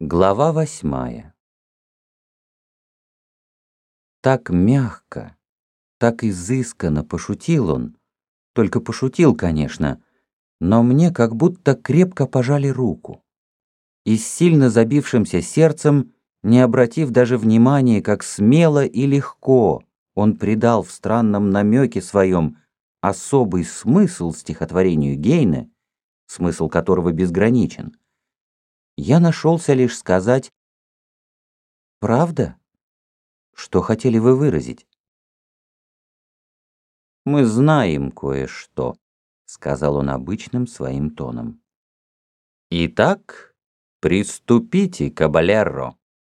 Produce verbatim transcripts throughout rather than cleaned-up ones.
Глава восьмая. Так мягко, так изысканно пошутил он, только пошутил, конечно, но мне как будто крепко пожали руку. И с сильно забившимся сердцем, не обратив даже внимания, как смело и легко он придал в странном намеке своем особый смысл стихотворению Гейне, смысл которого безграничен, я нашелся лишь сказать: «Правда? Что хотели вы выразить?» «Мы знаем кое-что», — сказал он обычным своим тоном. «Итак, приступите, кабалерро».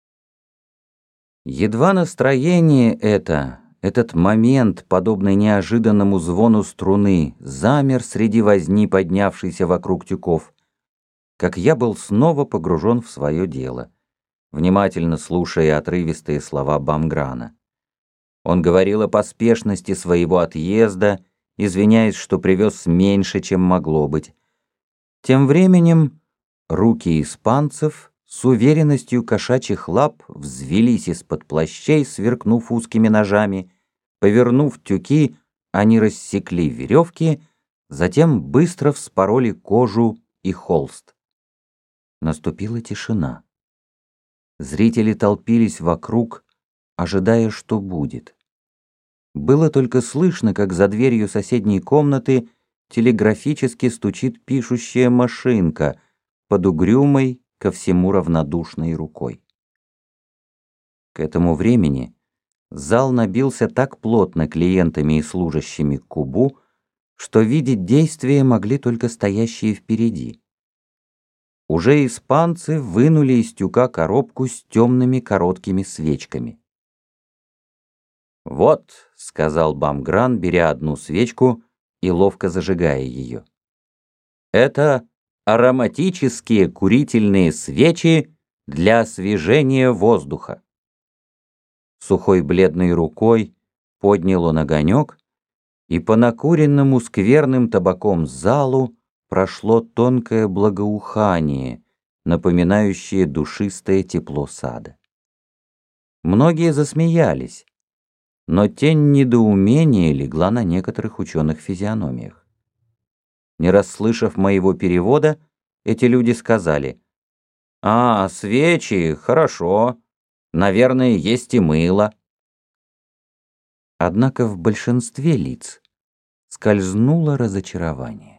Едва настроение это, этот момент, подобный неожиданному звону струны, замер среди возни, поднявшейся вокруг тюков, как я был снова погружен в свое дело, внимательно слушая отрывистые слова Бамграна. Он говорил о поспешности своего отъезда, извиняясь, что привез меньше, чем могло быть. Тем временем руки испанцев с уверенностью кошачьих лап взвелись из-под плащей, сверкнув узкими ножами. Повернув тюки, они рассекли веревки, затем быстро вспороли кожу и холст. Наступила тишина. Зрители толпились вокруг, ожидая, что будет. Было только слышно, как за дверью соседней комнаты телеграфически стучит пишущая машинка под угрюмой, ко всему равнодушной рукой. К этому времени зал набился так плотно клиентами и служащими к кубу, что видеть действия могли только стоящие впереди. Уже испанцы вынули из тюка коробку с темными короткими свечками. «Вот», — сказал Бамгран, беря одну свечку и ловко зажигая ее, — «это ароматические курительные свечи для освежения воздуха». Сухой бледной рукой поднял он огонек, и по накуренному скверным табаком залу прошло тонкое благоухание, напоминающее душистое тепло сада. Многие засмеялись, но тень недоумения легла на некоторых ученых физиономиях. Не расслышав моего перевода, эти люди сказали: «А, свечи, хорошо, наверное, есть и мыло». Однако в большинстве лиц скользнуло разочарование.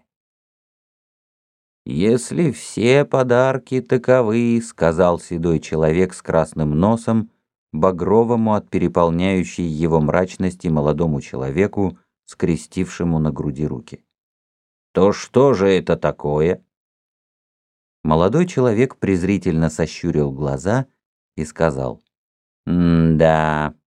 «Если все подарки таковы, — сказал седой человек с красным носом, багровому от переполняющей его мрачности молодому человеку, скрестившему на груди руки, — то что же это такое?» Молодой человек презрительно сощурил глаза и сказал: «М-да,